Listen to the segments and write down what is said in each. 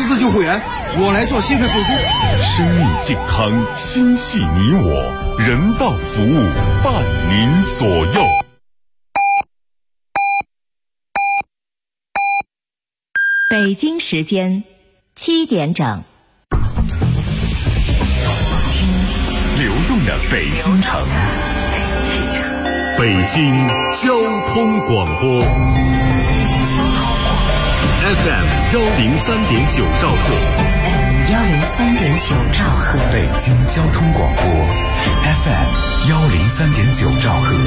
自救会员，我来做心肺复苏。 生命健康，心系你我，人道服务伴您左右。 北京时间7点整， 听流动的北京城，北京交通广播 FM 103.9兆赫 103.9兆赫， 北京交通广播 FM 103.9兆赫。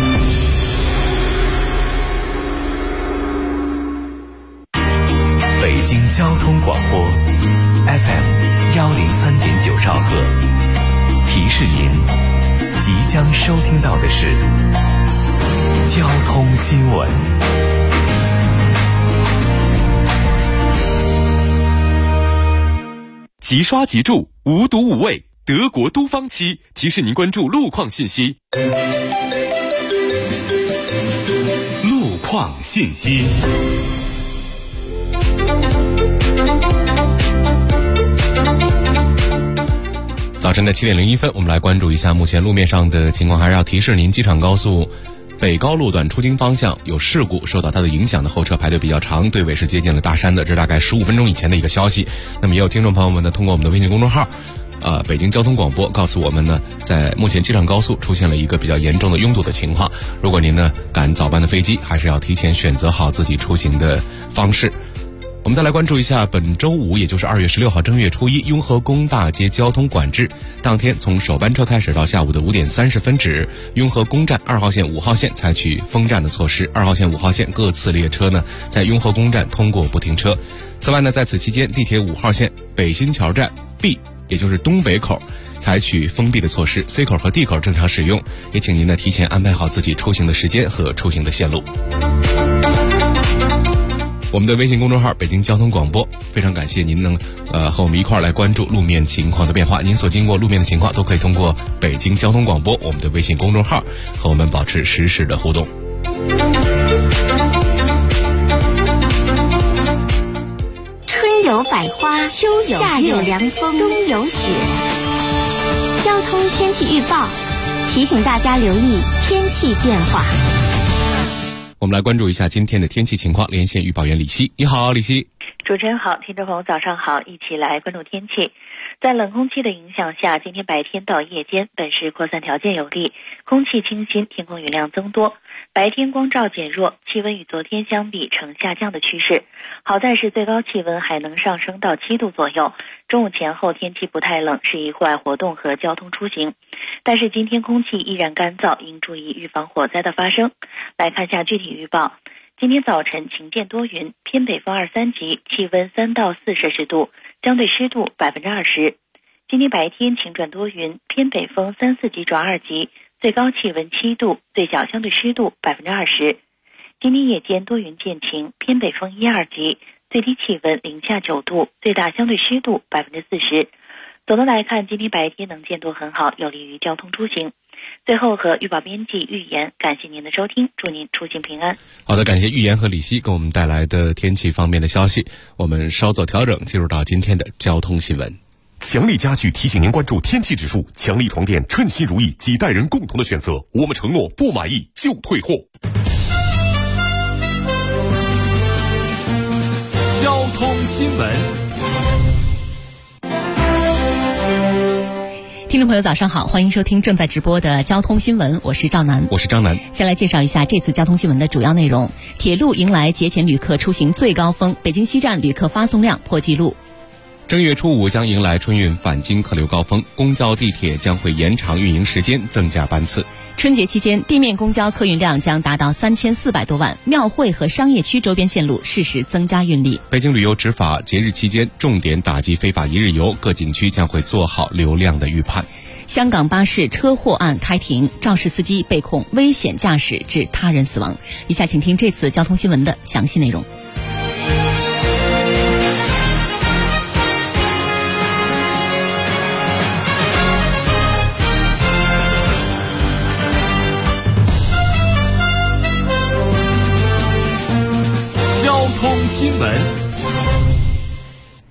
北京交通广播 FM 103.9兆赫，提示您即将收听到的是交通新闻。即刷即住，无毒无味，德国都芳漆提示您关注路况信息。路况信息。早晨的7点01分，我们来关注一下目前路面上的情况。还是要提示您，机场高速北高路段出京方向有事故，受到它的影响的后车排队比较长，队尾是接近了大山的，这大概15分钟以前的一个消息。那么也有听众朋友们呢，通过我们的微信公众号北京交通广播告诉我们呢，在目前机场高速出现了一个比较严重的拥堵的情况。如果您呢赶早班的飞机，还是要提前选择好自己出行的方式。我们再来关注一下本周五，也就是2月16号正月初一，雍和宫大街交通管制。当天从首班车开始到下午的5点30分止，雍和宫站2号线、5号线采取封站的措施，2号线、5号线各次列车呢在雍和宫站通过不停车。此外呢，在此期间，地铁5号线北新桥站 B， 也就是东北口，采取封闭的措施 ，C 口和 D 口正常使用。也请您呢提前安排好自己出行的时间和出行的线路。我们的微信公众号北京交通广播，非常感谢您能和我们一块来关注路面情况的变化。您所经过路面的情况都可以通过北京交通广播我们的微信公众号和我们保持实时的互动。 春有百花，秋有夏有凉风，冬有雪。交通天气预报提醒大家留意天气变化。 我们来关注一下今天的天气情况，连线预报员李希。你好，李希。 主持人好，听众朋友早上好，一起来关注天气。在冷空气的影响下，今天白天到夜间本市扩散条件有利，空气清新，天空云量增多，白天光照减弱，气温与昨天相比呈下降的趋势。好在是最高气温还能上升到7度左右，中午前后天气不太冷，适宜户外活动和交通出行。但是今天空气依然干燥，应注意预防火灾的发生。来看下具体预报。今天早晨晴间多云，偏北风2、3级，气温3到4摄氏度，相对湿度20%。今天白天晴转多云，偏北风3、4级转2级，最高气温7度，最小相对湿度20%。今天夜间多云见晴，偏北风1、2级，最低气温零下9度，最大相对湿度40%。总的来看，今天白天能见度很好，有利于交通出行。最后和预报编辑预言，感谢您的收听，祝您出行平安。 好的，感谢预言和李希给我们带来的天气方面的消息。我们稍作调整，进入到今天的交通新闻。强力家具提醒您关注天气指数，强力床垫称心如意，几代人共同的选择，我们承诺不满意就退货。 交通新闻。 听众朋友早上好，欢迎收听正在直播的交通新闻，我是赵楠。 我是张楠。 先来介绍一下这次交通新闻的主要内容。铁路迎来节前旅客出行最高峰，北京西站旅客发送量破纪录。 正月初5将迎来春运返京客流高峰，公交地铁将会延长运营时间，增加班次。 春节期间，地面公交客运量将达到3400多万，庙会和商业区周边线路适时增加运力。 北京旅游执法节日期间重点打击非法一日游，各景区将会做好流量的预判。 香港巴士车祸案开庭，肇事司机被控危险驾驶致他人死亡。以下请听这次交通新闻的详细内容。 交通新闻。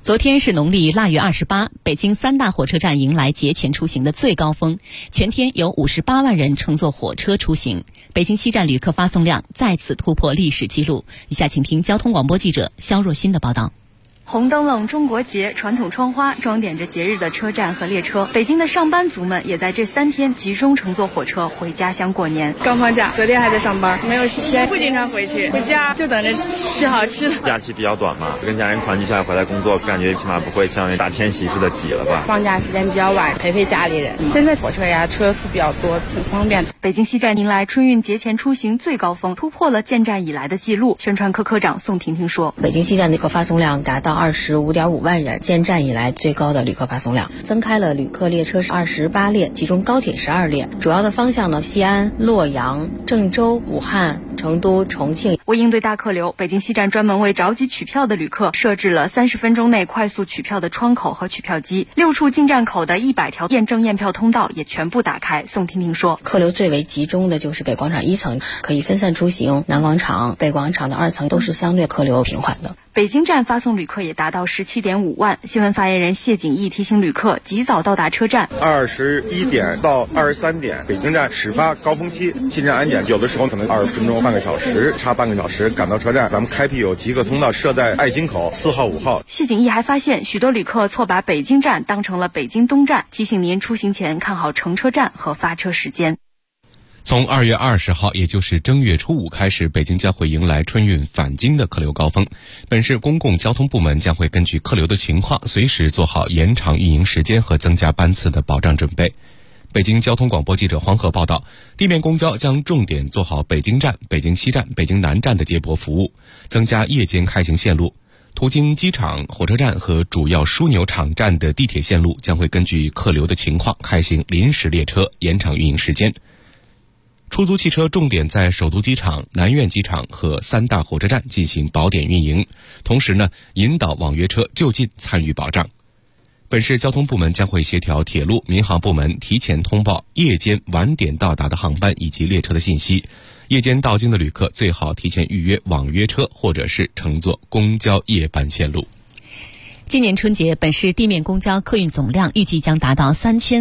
昨天是农历腊月28，北京3大火车站迎来节前出行的最高峰，全天有58万人乘坐火车出行。北京西站旅客发送量再次突破历史记录。以下请听交通广播记者肖若欣的报道。 红灯笼、中国结、传统窗花装点着节日的车站和列车，北京的上班族们也在这3天集中乘坐火车回家乡过年。 刚放假，昨天还在上班，没有时间，不经常回去，回家就等着吃好吃的。 假期比较短嘛，跟家人团聚下来回来工作，感觉起码不会像大迁徙似的挤了吧。 放假时间比较晚，陪家里人。现在火车呀车次比较多，挺方便的。 北京西站迎来春运节前出行最高峰，突破了建站以来的记录。宣传科科长宋婷婷说， 北京西站旅客发送量达到25.5万人，建站以来最高的旅客发送量，增开了旅客列车28列，其中高铁12列。主要的方向呢，西安、洛阳、郑州、武汉、成都、重庆。 为应对大客流，北京西站专门为着急取票的旅客设置了30分钟内快速取票的窗口和取票机，6处进站口的100条验证验票通道也全部打开。宋婷婷说， 客流最为集中的就是北广场1层，可以分散出行；南广场、北广场的2层都是相对客流平缓的。 北京站发送旅客也达到17.5万。新闻发言人谢景义提醒旅客及早到达车站。 21点到23点，北京站始发高峰期进站安检，有的时候可能20分钟、半个小时，差半个小时赶到车站。咱们开辟有极客通道，设在爱心口4号、5号。 谢景义还发现，许多旅客错把北京站当成了北京东站，提醒您出行前看好乘车站和发车时间。 从2月20号，也就是正月初5开始，北京将会迎来春运返京的客流高峰。本市公共交通部门将会根据客流的情况，随时做好延长运营时间和增加班次的保障准备。北京交通广播记者黄河报道，地面公交将重点做好北京站、北京西站、北京南站的接驳服务，增加夜间开行线路。途经机场、火车站和主要枢纽场站的地铁线路将会根据客流的情况开行临时列车，延长运营时间。出租汽车重点在首都机场、南苑机场和3大火车站进行保点运营，同时呢，引导网约车就近参与保障。本市交通部门将会协调铁路、民航部门提前通报夜间晚点到达的航班以及列车的信息。夜间到京的旅客最好提前预约网约车或者是乘坐公交夜班线路。 今年春节，本市地面公交客运总量预计将达到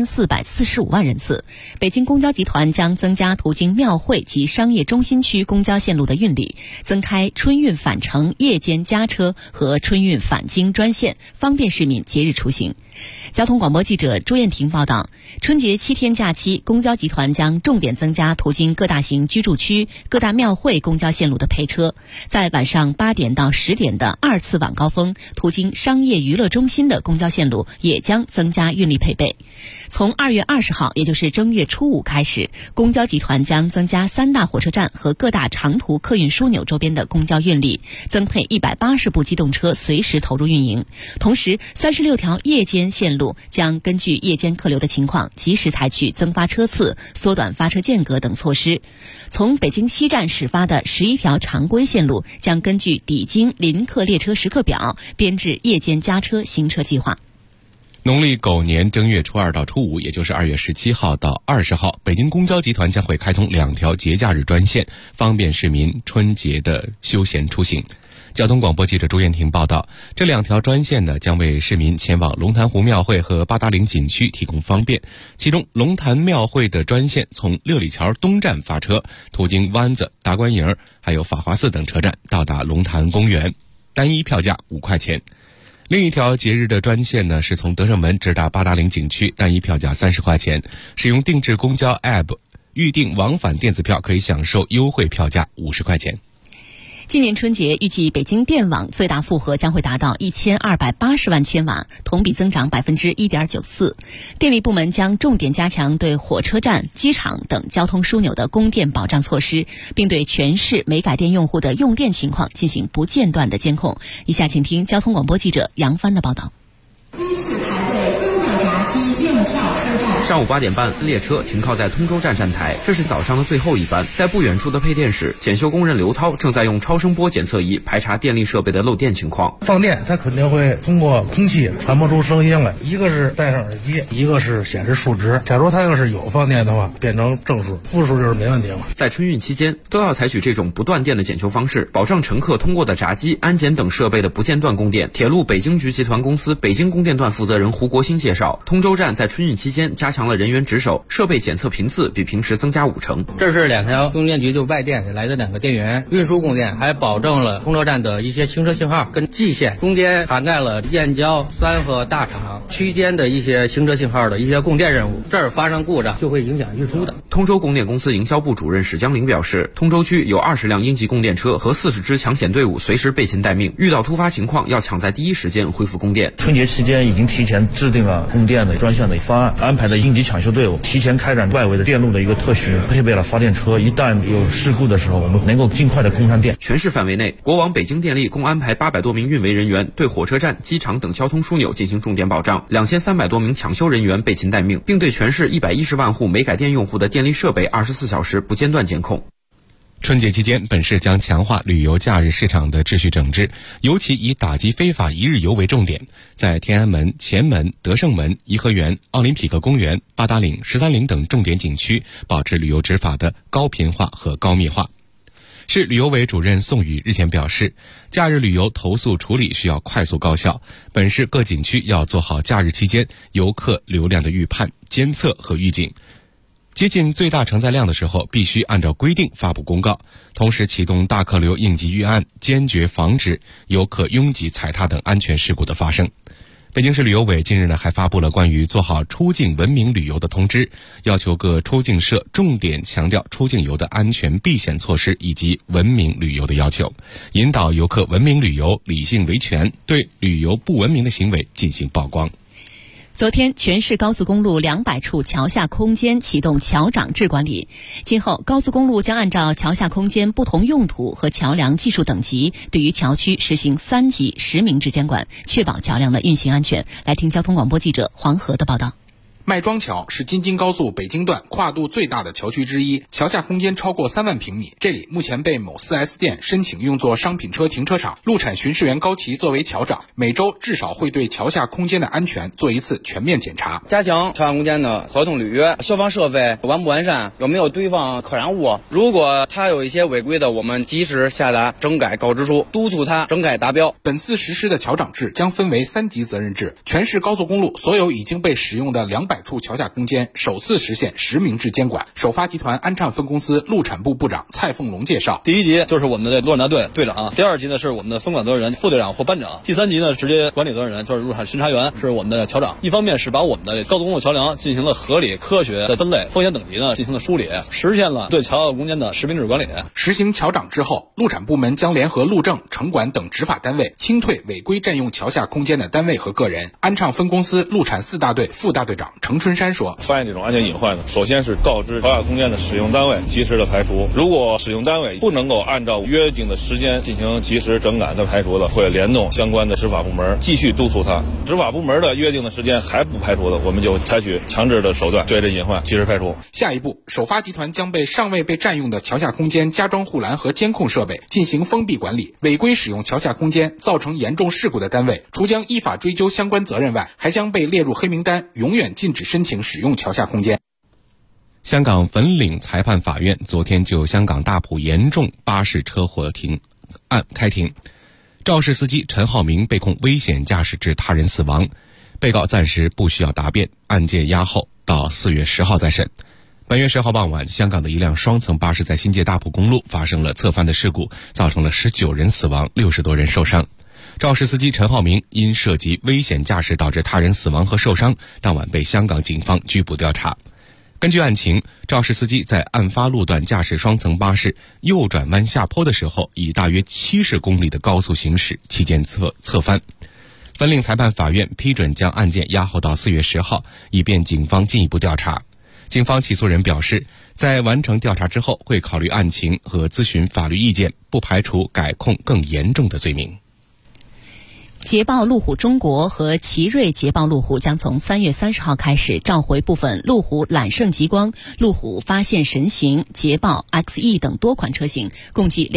3445万人次。北京公交集团将增加途经庙会及商业中心区公交线路的运力，增开春运返程夜间加车和春运返京专线，方便市民节日出行。交通广播记者朱艳婷报道，春节7天假期，公交集团将重点增加途经各大型居住区、各大庙会公交线路的配车，在晚上8点到10点的2次晚高峰，途经商业娱乐中心的公交线路也将增加运力配备。从2月20号，也就是正月初5开始，公交集团将增加3大火车站和各大长途客运枢纽周边的公交运力，增配180部机动车随时投入运营。同时，36条夜间线路将根据夜间客流的情况，及时采取增发车次、缩短发车间隔等措施。从北京西站始发的11条常规线路将根据抵京临客列车时刻表，编制夜间加车行车计划。 农历狗年正月初2到初5，也就是2月17号到20号，北京公交集团将会开通2条节假日专线，方便市民春节的休闲出行。交通广播记者朱艳婷报道，这2条专线呢，将为市民前往龙潭湖庙会和八达岭景区提供方便。其中，龙潭庙会的专线从六里桥东站发车，途经湾子、达官营还有法华寺等车站，到达龙潭公园，单一票价5块钱。另一条节日的专线呢，是从德胜门直达八达岭景区，单一票价30块钱。使用定制公交 App 预订往返电子票，可以享受优惠票价50块钱。 今年春节预计北京电网最大负荷将会达到1280万千瓦，同比增长1.94%。电力部门将重点加强对火车站、机场等交通枢纽的供电保障措施，并对全市煤改电用户的用电情况进行不间断的监控。以下请听交通广播记者杨帆的报道。 第一次台北灯塔闸上午8点半，列车停靠在通州站站台，这是早上的最后一班。在不远处的配电室，检修工人刘涛正在用超声波检测仪排查电力设备的漏电情况。 放电，它肯定会通过空气传播出声音来，一个是戴上耳机，一个是显示数值。假如它要是有放电的话，变成正数，负数就是没问题了。 在春运期间，都要采取这种不断电的检修方式，保障乘客通过的闸机、安检等设备的不间断供电。铁路北京局集团公司北京供电段负责人胡国兴介绍，通州站在春运期间加强了人员值守，设备检测频次比平时增加5成。 这是2条供电局就外电来的2个电源运输供电，还保证了通州站的一些行车信号跟蓟县中间涵盖了燕郊、三河、大厂区间的一些行车信号的一些供电任务。这儿发生故障就会影响运输的。 通州供电公司营销部主任史江林表示，通州区有20辆应急供电车和40支抢险队伍随时备勤待命，遇到突发情况要抢在第一时间恢复供电。 春节期间已经提前制定了供电的专项的方案，安排的应急抢修队伍提前开展外围的电路的一个特巡，配备了发电车，一旦有事故的时候，我们能够尽快的供上电。 全市范围内，国网北京电力共安排800多名运维人员对火车站、机场等交通枢纽进行重点保障，2300多名抢修人员备勤待命，并对全市110万户煤改电用户的电力设备24小时不间断监控。 春节期间，本市将强化旅游假日市场的秩序整治，尤其以打击非法一日游为重点，在天安门、前门、德胜门、颐和园、奥林匹克公园、八达岭、13陵等重点景区保持旅游执法的高频化和高密化。市旅游委主任宋宇日前表示，假日旅游投诉处理需要快速高效，本市各景区要做好假日期间游客流量的预判、监测和预警，接近最大承载量的时候必须按照规定发布公告，同时启动大客流应急预案，坚决防止游客拥挤踩踏等安全事故的发生。北京市旅游委近日还发布了关于做好出境文明旅游的通知，要求各出境社重点强调出境游的安全避险措施以及文明旅游的要求，引导游客文明旅游，理性维权，对旅游不文明的行为进行曝光。 昨天，全市高速公路200处桥下空间启动桥长制管理。今后，高速公路将按照桥下空间不同用途和桥梁技术等级，对于桥区实行3级实名制监管，确保桥梁的运行安全。来听交通广播记者黄河的报道。 麦庄桥是京津高速北京段跨度最大的桥区之一，桥下空间超过3万平米。这里目前被某 4S 店申请用作商品车停车场。路产巡视员高奇作为桥长，每周至少会对桥下空间的安全做一次全面检查， 加强桥下空间的合同履约、消防设备完不完善，有没有堆放可燃物。如果他有一些违规的，我们及时下达整改告知书，督促他整改达标。 本次实施的桥长制将分为3级责任制，全市高速公路所有已经被使用的200处桥下空间首次实现实名制监管。首发集团安畅分公司路产部部长蔡凤龙介绍， 第1级就是我们的路产大队队长，第2级呢是我们的分管责任人副队长或班长，第3级呢直接管理责任人就是路产巡查员，是我们的桥长。一方面是把我们的高速公路桥梁进行了合理科学的分类，风险等级呢进行了梳理，实现了对桥下空间的实名制管理。 实行桥长之后，路产部门将联合路政、城管等执法单位，清退违规占用桥下空间的单位和个人。安畅分公司路产4大队副大队长程春山说， 发现这种安全隐患呢，首先是告知桥下空间的使用单位，及时的排除。如果使用单位不能够按照约定的时间进行及时整改的排除的，会联动相关的执法部门继续督促他。执法部门的约定的时间还不排除的，我们就采取强制的手段对这隐患及时排除。 下一步，首发集团将被尚未被占用的桥下空间加装护栏和监控设备，进行封闭管理。违规使用桥下空间造成严重事故的单位，除将依法追究相关责任外，还将被列入黑名单，永远禁止申请使用桥下空间。 香港粉岭裁判法院昨天就香港大埔严重巴士车祸案开庭，肇事司机陈浩明被控危险驾驶致他人死亡，被告暂时不需要答辩，案件押后到4月10号再审。本月10号傍晚，香港的一辆双层巴士在新界大埔公路发生了侧翻的事故，造成了19人死亡，60多人受伤。肇事司机陈浩明因涉及危险驾驶导致他人死亡和受伤，当晚被香港警方拘捕调查。根据案情，肇事司机在案发路段驾驶双层巴士右转弯下坡的时候，以大约70公里的高速行驶，期间侧翻。粉岭裁判法院批准将案件押后到4月10号，以便警方进一步调查。警方起诉人表示，在完成调查之后，会考虑案情和咨询法律意见，不排除改控更严重的罪名。 捷豹路虎中国和奇瑞捷豹路虎将从3月30号开始召回部分路虎揽胜极光、路虎发现神行、捷豹 XE 等多款车型，共计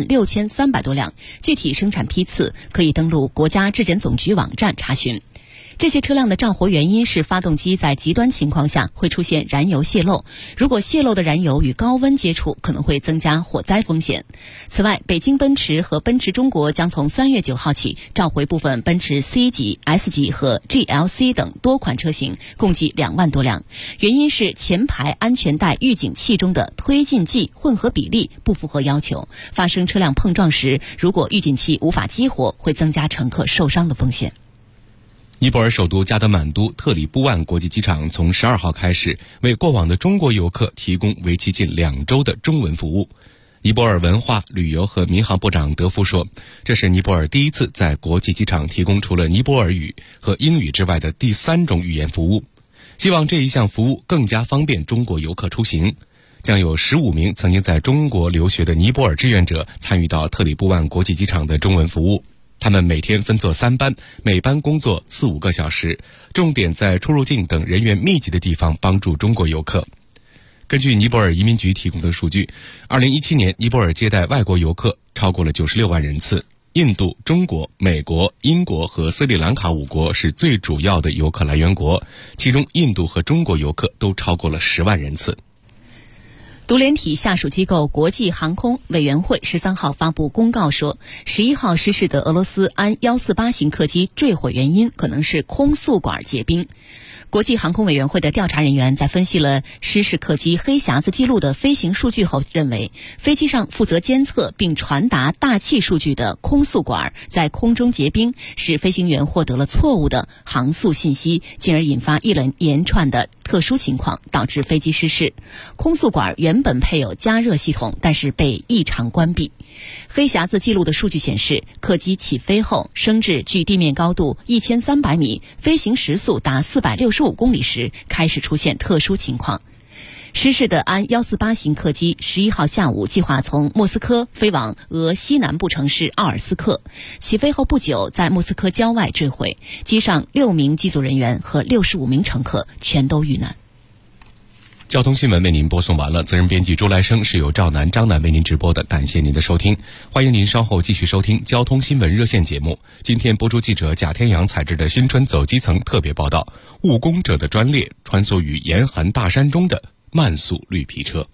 26300多辆。具体生产批次可以登录国家质检总局网站查询。这些车辆的召回原因是发动机在极端情况下会出现燃油泄漏，如果泄漏的燃油与高温接触，可能会增加火灾风险。此外，北京奔驰和奔驰中国将从3月9号起召回部分奔驰 C 级、S 级和 GLC 等多款车型，共计2万多辆。原因是前排安全带预警器中的推进剂混合比例不符合要求，发生车辆碰撞时，如果预警器无法激活，会增加乘客受伤的风险。 尼泊尔首都加德满都特里布万国际机场从12号开始为过往的中国游客提供为期近2周的中文服务。尼泊尔文化、旅游和民航部长德夫说，这是尼泊尔第一次在国际机场提供除了尼泊尔语和英语之外的第3种语言服务，希望这一项服务更加方便中国游客出行。将有15名曾经在中国留学的尼泊尔志愿者参与到特里布万国际机场的中文服务。他们每天分作3班，每班工作4-5个小时，重点在出入境等人员密集的地方帮助中国游客。根据尼泊尔移民局提供的数据，2017年尼泊尔接待外国游客超过了96万人次。印度、中国、美国、英国和斯里兰卡5国是最主要的游客来源国，其中印度和中国游客都超过了10万人次。 独联体下属机构国际航空委员会13号发布公告说，11号失事的俄罗斯安148型客机坠毁原因可能是空速管结冰。国际航空委员会的调查人员在分析了失事客机黑匣子记录的飞行数据后认为，飞机上负责监测并传达大气数据的空速管在空中结冰，使飞行员获得了错误的航速信息，进而引发一连串的特殊情况，导致飞机失事。空速管原本配有加热系统，但是被异常关闭。黑匣子记录的数据显示，客机起飞后升至距地面高度1300米，飞行时速达465公里时，开始出现特殊情况。失事的安148型客机11号下午计划从莫斯科飞往俄西南部城市奥尔斯克，起飞后不久在莫斯科郊外坠毁，机上6名机组人员和65名乘客全都遇难。 交通新闻为您播送完了，责任编辑周来生，是由赵楠、张楠为您直播的，感谢您的收听，欢迎您稍后继续收听交通新闻热线节目。今天播出记者贾天阳采制的新春走基层特别报道，务工者的专列穿梭于严寒大山中的慢速绿皮车。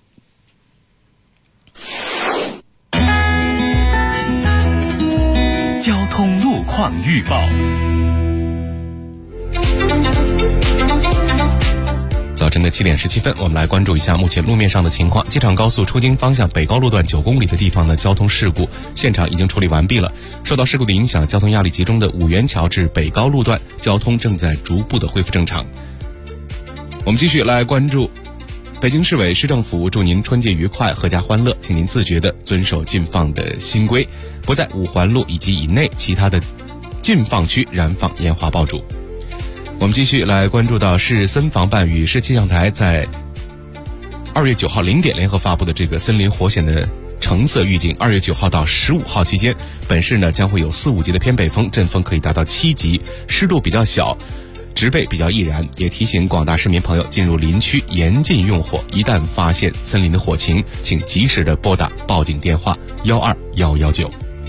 交通路况预报。 早晨的7点17分，我们来关注一下目前路面上的情况。机场高速出京方向北高路段9公里的地方呢，交通事故现场已经处理完毕了。受到事故的影响，交通压力集中的五元桥至北高路段交通正在逐步的恢复正常。我们继续来关注北京市委市政府祝您春节愉快，阖家欢乐，请您自觉地遵守禁放的新规，不在5环路以及以内其他的禁放区燃放烟花爆竹。我们继续来关注到市森防办与市气象台在2月9号0点联合发布的这个森林火险的橙色预警。2月9号到15号期间，本市呢将会有4、5级的偏北风，阵风可以达到7级，湿度比较小，植被比较易燃。也提醒广大市民朋友进入林区严禁用火，一旦发现森林的火情，请及时的拨打报警电话12119。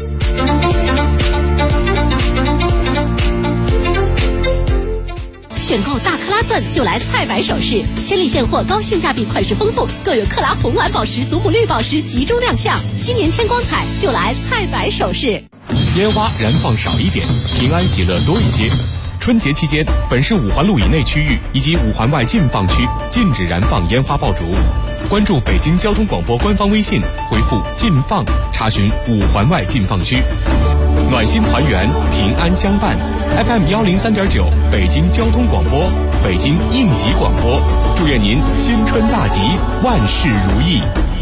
选购大克拉钻就来菜百首饰，千里现货，高性价比，款式丰富，更有克拉红蓝宝石、祖母绿宝石集中亮相。新年添光彩，就来菜百首饰。 烟花燃放少一点，平安喜乐多一些。春节期间，本市5环路以内区域以及5环外禁放区禁止燃放烟花爆竹。关注北京交通广播官方微信，回复“禁放”查询5环外禁放区。暖心团圆，平安相伴。FM 103.9，北京交通广播，北京应急广播，祝愿您新春大吉，万事如意。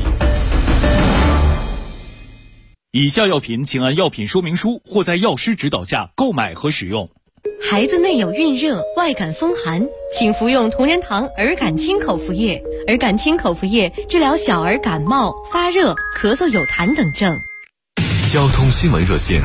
以下药品请按药品说明书或在药师指导下购买和使用。 孩子内有孕热、外感风寒，请服用同仁堂儿感清口服液。儿感清口服液治疗小儿感冒、发热、咳嗽有痰等症。 交通新闻热线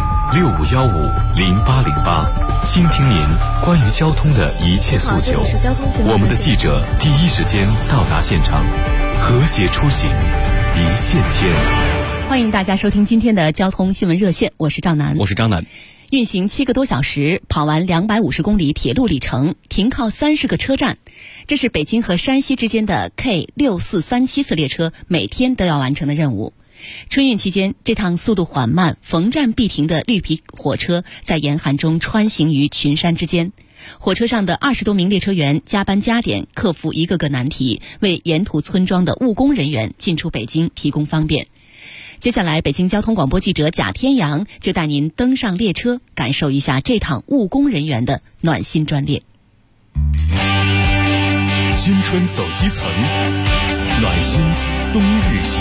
65150808，倾听您关于交通的一切诉求。我们的记者第一时间到达现场，和谐出行，一线牵。 欢迎大家收听今天的交通新闻热线，我是赵楠。 我是张楠。 运行7个多小时，跑完250公里铁路里程，停靠30个车站，这是北京和山西之间的 K6437次列车每天都要完成的任务。春运期间，这趟速度缓慢、逢站必停的绿皮火车在严寒中穿行于群山之间。火车上的20多名列车员加班加点，克服一个个难题，为沿途村庄的务工人员进出北京提供方便。接下来，北京交通广播记者贾天阳就带您登上列车，感受一下这趟务工人员的暖心专列。 新春走基层，暖心冬日行。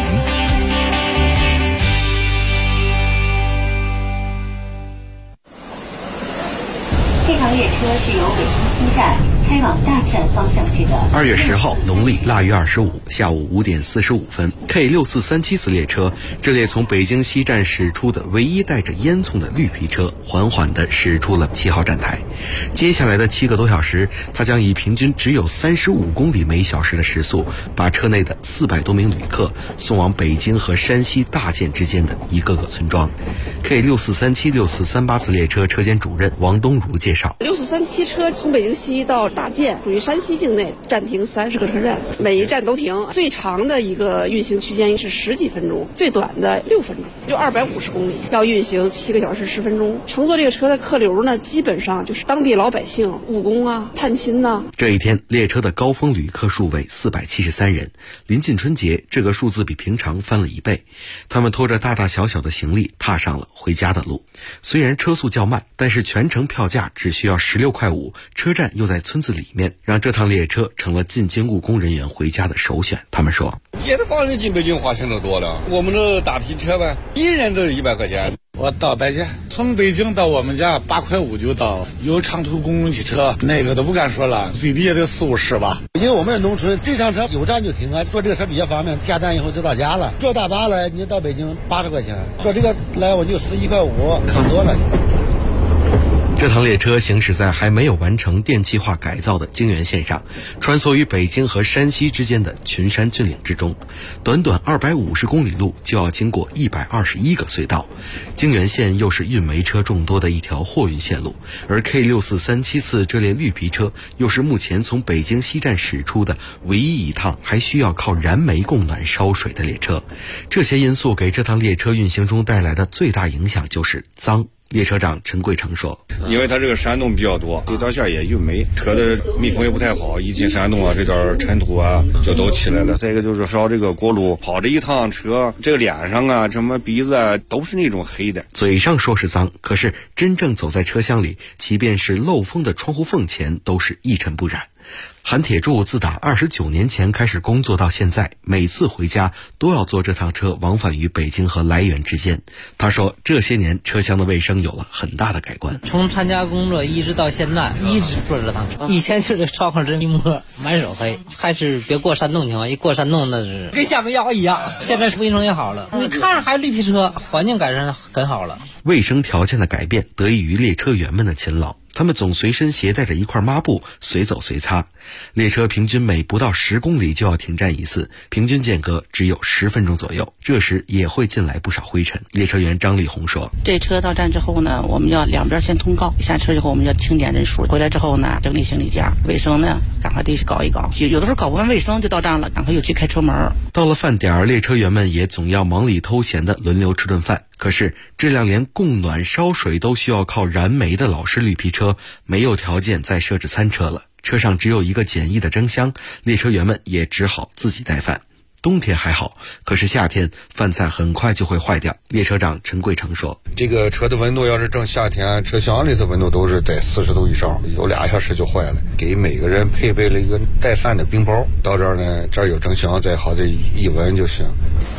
这趟列车是由北京西站开往大邱方向去的。 2月10号，农历腊月25下午5点45分，K6437次列车，这列从北京西站驶出的唯一带着烟囱的绿皮车，缓缓地驶出了7号站台。接下来的7个多小时，它将以平均只有35公里每小时的时速，把车内的400多名旅客送往北京和山西大建之间的一个个村庄。K6437、6438次列车车间主任王东如介绍 ，6437车从北京西到大建，属于山西境内，暂停30个车站，每一站都停。最长的一个运行区间是10几分钟，最短的6分钟，就250公里，要运行7个小时10分钟。乘坐这个车的客流呢，基本上就是当地老百姓、务工啊、探亲呐。 这一天，列车的高峰旅客数为473人，临近春节，这个数字比平常翻了1倍。他们拖着大大小小的行李，踏上了回家的路。虽然车速较慢，但是全程票价只需要16.5块，车站又在村子里面，让这趟列车成了进京务工人员回家的首选。他们说， 别的方向进北京花钱都多了，我们这大皮车呗，一人都是100块钱。 我到北京，从北京到我们家8.5块就到，有长途公共汽车，那个都不敢说了，最低也得4、50吧。 因为我们农村这趟车有站就停啊，坐这个车比较方便，下站以后就到家了。坐大巴来，你到北京80块钱，坐这个来我就11.5块，省多了。 这趟列车行驶在还没有完成电气化改造的京原线上，穿梭于北京和山西之间的群山峻岭之中。短短250公里路就要经过121个隧道。京原线又是运煤车众多的一条货运线路，而 K6437次这列绿皮车又是目前从北京西站驶出的唯一一趟还需要靠燃煤供暖烧水的列车。这些因素给这趟列车运行中带来的最大影响就是脏。列车长陈贵成说， 因为它这个山洞比较多，这条线也运煤，车的密封也不太好，一进山洞啊，这点尘土啊就都起来了。再一个就是烧这个锅炉，跑这一趟车，这个脸上啊、什么鼻子啊都是那种黑的。 嘴上说是脏，可是真正走在车厢里，即便是漏风的窗户缝前都是一尘不染。韩铁柱自打29年前开始工作到现在，每次回家都要坐这趟车往返于北京和涞源之间。他说，这些年车厢的卫生有了很大的改观。 从参加工作一直到现在，一直坐这趟车。以前就是窗户这一摸，满手黑，还是别过山洞情况，一过山洞那是跟下煤窑一样。现在卫生也好了，你看着还绿皮车，环境改善很好了。 卫生条件的改变得益于列车员们的勤劳。他们总随身携带着一块抹布，随走随擦。列车平均每不到10公里就要停站一次，平均间隔只有10分钟左右。这时也会进来不少灰尘。列车员张丽红说， 这车到站之后呢，我们要两边先通告，下车之后我们要清点人数，回来之后呢整理行李架，卫生呢赶快得搞一搞，有的时候搞不完卫生就到站了，赶快又去开车门。 到了饭点，列车员们也总要忙里偷闲的轮流吃顿饭。可是这辆连供暖烧水都需要靠燃煤的老式绿皮车没有条件再设置餐车了，车上只有一个简易的蒸箱，列车员们也只好自己带饭。冬天还好，可是夏天饭菜很快就会坏掉。列车长陈贵成说， 这个车的温度要是正夏天，车厢里的温度都是在40度以上，有2小时就坏了。给每个人配备了一个带饭的冰包，到这儿呢，这儿有蒸箱，再好的一闻就行。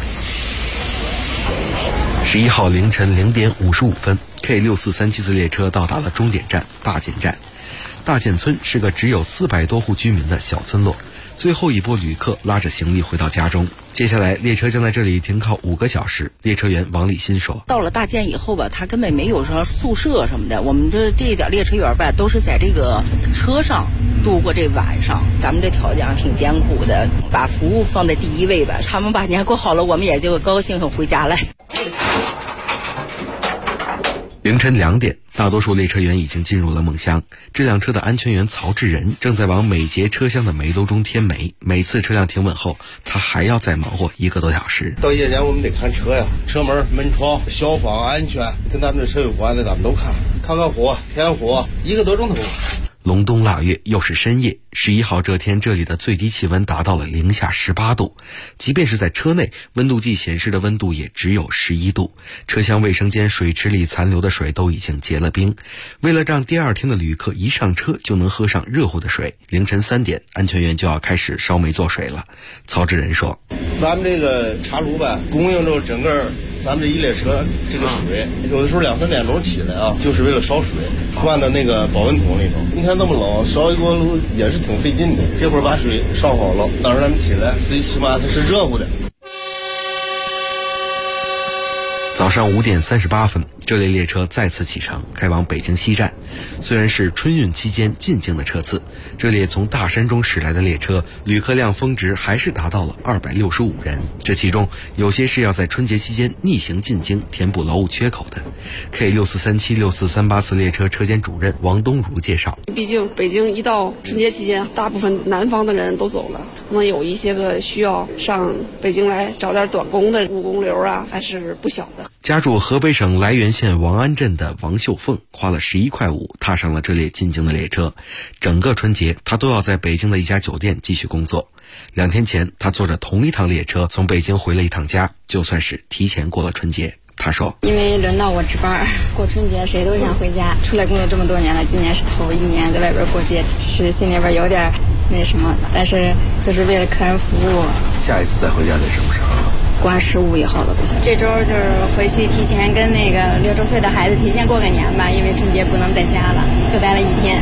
11号凌晨0点55分 ，K6437次列车到达了终点站大建站。大建村是个只有400多户居民的小村落， 最后一波旅客拉着行李回到家中。接下来列车将在这里停靠5个小时。列车员王立新说：“ 到了大建以后吧，他根本没有说宿舍什么的，我们的这一点列车员吧，都是在这个车上度过这晚上。咱们这条件挺艰苦的，把服务放在第一位吧。他们把年过好了，我们也就高兴回家了。” 凌晨2点，大多数列车员已经进入了梦乡。这辆车的安全员曹志仁正在往每节车厢的煤炉中添煤，每次车辆停稳后，他还要再忙活1个多小时。 到夜间我们得看车呀，车门、门窗、消防安全，跟咱们这车有关的咱们都看，看火、添火，1个多钟头。 隆冬腊月，又是深夜。11号这天，这里的最低气温达到了零下18度，即便是在车内，温度计显示的温度也只有11度。车厢卫生间水池里残留的水都已经结了冰。为了让第2天的旅客一上车就能喝上热乎的水，凌晨3点，安全员就要开始烧煤做水了。曹志仁说：“ 咱们这个茶炉吧，供应着整个咱们这一列车这个水，有的时候2、3点钟起来啊，就是为了烧水，灌到那个保温桶里头。你看这么冷，烧一锅炉也是挺费劲的。这会儿把水烧好了，等着咱们起来，最起码它是热乎的。” 早上5点38分，这列列车再次启程，开往北京西站。虽然是春运期间进京的车次，这列从大山中驶来的列车旅客量峰值还是达到了265人。这其中有些是要在春节期间逆行进京填补劳务缺口的。K6437、6438次列车车间主任王东如介绍：“ 毕竟北京一到春节期间，大部分南方的人都走了，可能有一些个需要上北京来找点短工的务工流啊，还是不小的。” 家住河北省涞源县王安镇的王秀凤花了11.5块踏上了这列进京的列车。整个春节，她都要在北京的一家酒店继续工作。2天前，她坐着同一趟列车从北京回了一趟家，就算是提前过了春节。她说：“ 因为轮到我值班，过春节谁都想回家，出来工作这么多年了，今年是头1年在外边过节，是心里边有点那什么，但是就是为了客人服务。 下一次再回家得什么时候？ 过完15以后了，不行。这周就是回去提前跟那个6周岁的孩子提前过个年吧，因为春节不能在家了，就待了1天。”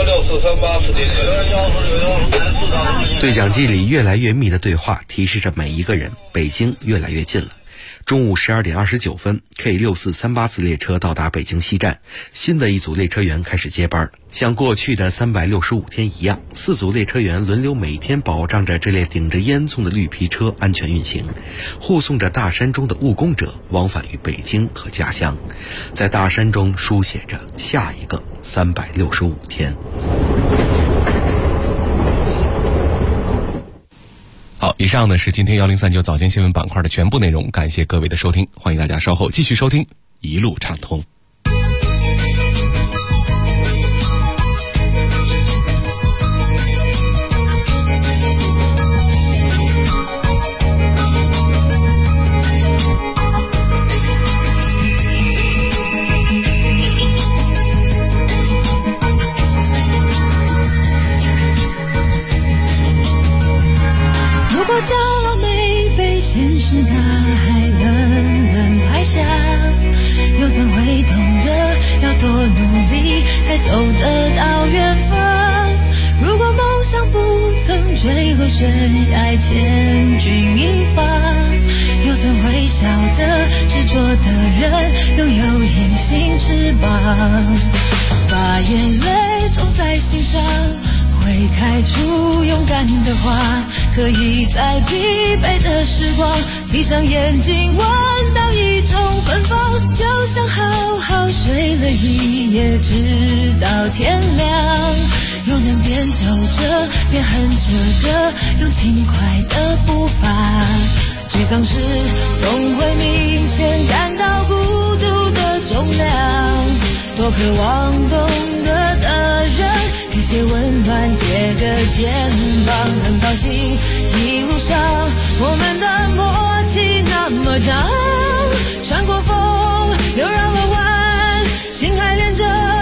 对讲机里越来越密的对话提示着每一个人，北京越来越近了。中午12点29分 ，K6438次列车到达北京西站，新的一组列车员开始接班。像过去的365天一样，4组列车员轮流每天保障着这列顶着烟囱的绿皮车安全运行，护送着大山中的务工者往返于北京和家乡，在大山中书写着下一个365天。 好，以上呢是今天1039早间新闻板块的全部内容，感谢各位的收听，欢迎大家稍后继续收听一路畅通。 现实大海冷冷拍下，又怎会懂得要多努力才走得到远方？如果梦想不曾坠落悬崖千钧一发，又怎会晓得执着的人拥有隐形翅膀？把眼泪种在心上，会开出勇敢的花，可以在疲惫的时光闭上眼睛闻到一种芬芳，就像好好睡了一夜直到天亮，又能边走着边哼着歌，用轻快的步伐，沮丧时总会明显感到孤独的重量，多渴望懂得的人给些温暖，借个肩膀，很高兴一路上我们的默契那么长，穿过风又绕了弯，心还连着